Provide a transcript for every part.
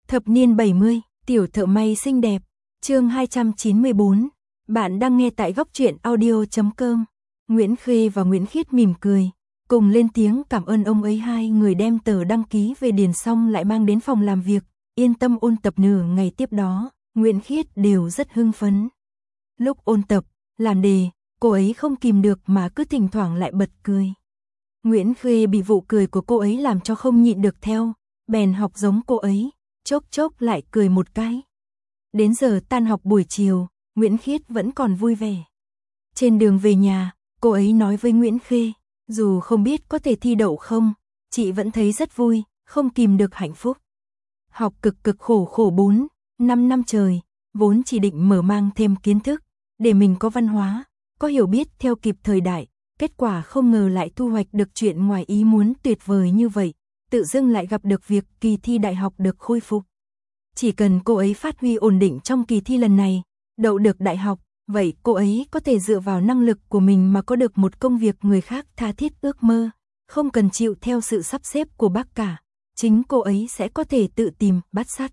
Thập niên 70, tiểu thợ may xinh đẹp, chương 294. Bạn đang nghe tại góc truyện audio.com. Nguyễn Khê và Nguyễn Khiết mỉm cười, cùng lên tiếng cảm ơn ông ấy. Hai người đem tờ đăng ký về điền xong lại mang đến phòng làm việc, yên tâm ôn tập. Nửa ngày tiếp đó, Nguyễn Khiết đều rất hưng phấn. Lúc ôn tập, làm đề, cô ấy không kìm được mà cứ thỉnh thoảng lại bật cười. Nguyễn Khê bị vụ cười của cô ấy làm cho không nhịn được theo, bèn học giống cô ấy, chốc chốc lại cười một cái. Đến giờ tan học buổi chiều, Nguyễn Khiết vẫn còn vui vẻ. Trên đường về nhà, cô ấy nói với Nguyễn Khê, dù không biết có thể thi đậu không, chị vẫn thấy rất vui, không kìm được hạnh phúc. Học cực khổ 4-5 năm trời, vốn chỉ định mở mang thêm kiến thức, để mình có văn hóa, có hiểu biết theo kịp thời đại, kết quả không ngờ lại thu hoạch được chuyện ngoài ý muốn tuyệt vời như vậy, tự dưng lại gặp được việc kỳ thi đại học được khôi phục. Chỉ cần cô ấy phát huy ổn định trong kỳ thi lần này, đậu được đại học, vậy cô ấy có thể dựa vào năng lực của mình mà có được một công việc người khác tha thiết ước mơ, không cần chịu theo sự sắp xếp của bác cả, chính cô ấy sẽ có thể tự tìm bát sắt.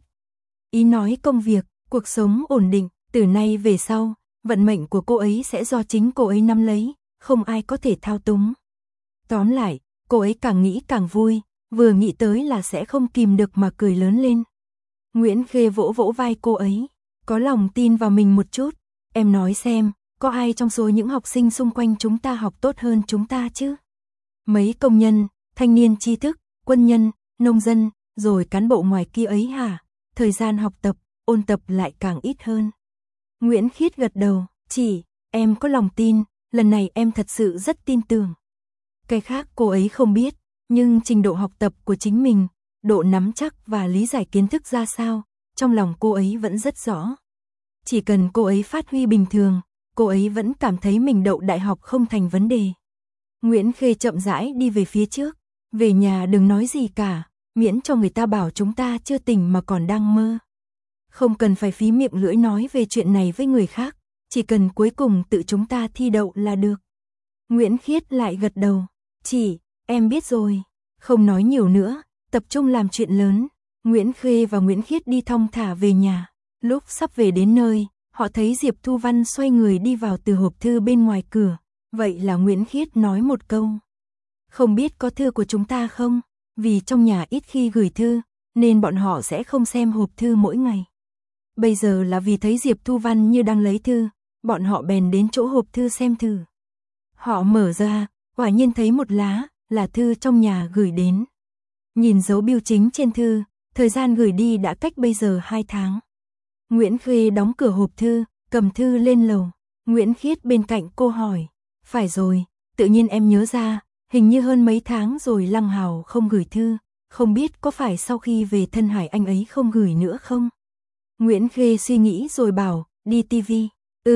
Ý nói công việc, cuộc sống ổn định, từ nay về sau, vận mệnh của cô ấy sẽ do chính cô ấy nắm lấy, không ai có thể thao túng. Tóm lại, cô ấy càng nghĩ càng vui, vừa nghĩ tới là sẽ không kìm được mà cười lớn lên. Nguyễn Khê vỗ vỗ vai cô ấy, có lòng tin vào mình một chút, em nói xem, có ai trong số những học sinh xung quanh chúng ta học tốt hơn chúng ta chứ? Mấy công nhân, thanh niên tri thức, quân nhân, nông dân, rồi cán bộ ngoài kia ấy hả? Thời gian học tập, ôn tập lại càng ít hơn. Nguyễn Khiết gật đầu, chị, em có lòng tin, lần này em thật sự rất tin tưởng. Cái khác cô ấy không biết, nhưng trình độ học tập của chính mình, độ nắm chắc và lý giải kiến thức ra sao, trong lòng cô ấy vẫn rất rõ. Chỉ cần cô ấy phát huy bình thường, cô ấy vẫn cảm thấy mình đậu đại học không thành vấn đề. Nguyễn Khê chậm rãi đi về phía trước, về nhà đừng nói gì cả, miễn cho người ta bảo chúng ta chưa tỉnh mà còn đang mơ. Không cần phải phí miệng lưỡi nói về chuyện này với người khác, chỉ cần cuối cùng tự chúng ta thi đậu là được. Nguyễn Khiết lại gật đầu, chị, em biết rồi, không nói nhiều nữa, tập trung làm chuyện lớn. Nguyễn Khê và Nguyễn Khiết đi thong thả về nhà, lúc sắp về đến nơi, họ thấy Diệp Thu Văn xoay người đi vào từ hộp thư bên ngoài cửa, vậy là Nguyễn Khiết nói một câu. Không biết có thư của chúng ta không, vì trong nhà ít khi gửi thư, nên bọn họ sẽ không xem hộp thư mỗi ngày. Bây giờ là vì thấy Diệp Thu Văn như đang lấy thư, bọn họ bèn đến chỗ hộp thư xem thử. Họ mở ra, quả nhiên thấy một lá, là thư trong nhà gửi đến. Nhìn dấu bưu chính trên thư, thời gian gửi đi đã cách bây giờ 2 tháng. Nguyễn Khê đóng cửa hộp thư, cầm thư lên lầu. Nguyễn Khiết bên cạnh cô hỏi, phải rồi, tự nhiên em nhớ ra, hình như hơn mấy tháng rồi Lăng Hào không gửi thư, không biết có phải sau khi về Thân Hải anh ấy không gửi nữa không? Nguyễn Khê suy nghĩ rồi bảo, đi tivi.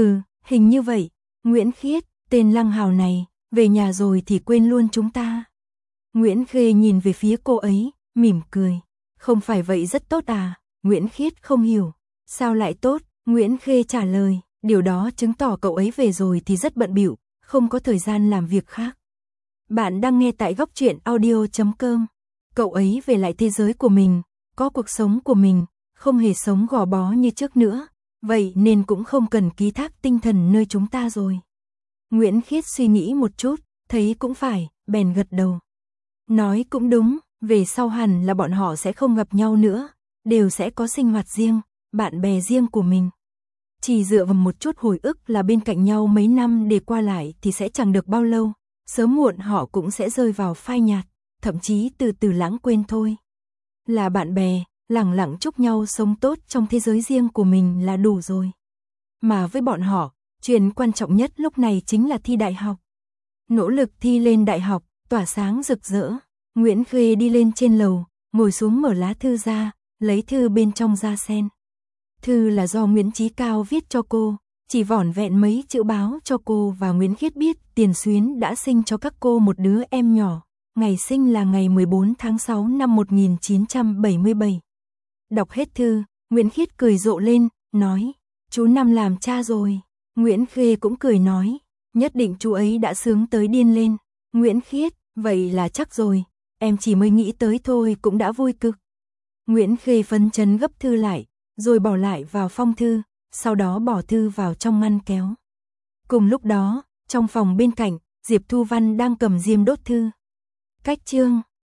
Hình như vậy. Nguyễn Khiết, tên Lăng Hào này, về nhà rồi thì quên luôn chúng ta. Nguyễn Khê nhìn về phía cô ấy, mỉm cười. Không phải vậy rất tốt à? Nguyễn Khiết không hiểu. Sao lại tốt? Nguyễn Khê trả lời, điều đó chứng tỏ cậu ấy về rồi thì rất bận bịu, không có thời gian làm việc khác. Bạn đang nghe tại góc truyện audio.com. Cậu ấy về lại thế giới của mình, có cuộc sống của mình, không hề sống gò bó như trước nữa, vậy nên cũng không cần ký thác tinh thần nơi chúng ta rồi. Nguyễn Khiết suy nghĩ một chút, thấy cũng phải, bèn gật đầu. Nói cũng đúng, về sau hẳn là bọn họ sẽ không gặp nhau nữa, đều sẽ có sinh hoạt riêng, bạn bè riêng của mình. Chỉ dựa vào một chút hồi ức là bên cạnh nhau mấy năm để qua lại thì sẽ chẳng được bao lâu, sớm muộn họ cũng sẽ rơi vào phai nhạt, thậm chí từ từ lãng quên thôi. Là bạn bè, lẳng lặng chúc nhau sống tốt trong thế giới riêng của mình là đủ rồi. Mà với bọn họ, chuyện quan trọng nhất lúc này chính là thi đại học. Nỗ lực thi lên đại học, tỏa sáng rực rỡ. Nguyễn Khê đi lên trên lầu, ngồi xuống mở lá thư ra, lấy thư bên trong ra xem. Thư là do Nguyễn Chí Cao viết cho cô, chỉ vỏn vẹn mấy chữ báo cho cô và Nguyễn Khiết biết Tiền Xuyến đã sinh cho các cô một đứa em nhỏ, ngày sinh là ngày 14 tháng 6 năm 1977. Đọc hết thư, Nguyễn Khiết cười rộ lên, nói, chú Năm làm cha rồi. Nguyễn Khê cũng cười nói, nhất định chú ấy đã sướng tới điên lên. Nguyễn Khiết, vậy là chắc rồi, em chỉ mới nghĩ tới thôi cũng đã vui cực. Nguyễn Khê phấn chấn gấp thư lại, rồi bỏ lại vào phong thư, sau đó bỏ thư vào trong ngăn kéo. Cùng lúc đó, trong phòng bên cạnh, Diệp Thu Văn đang cầm diêm đốt thư. Cách chương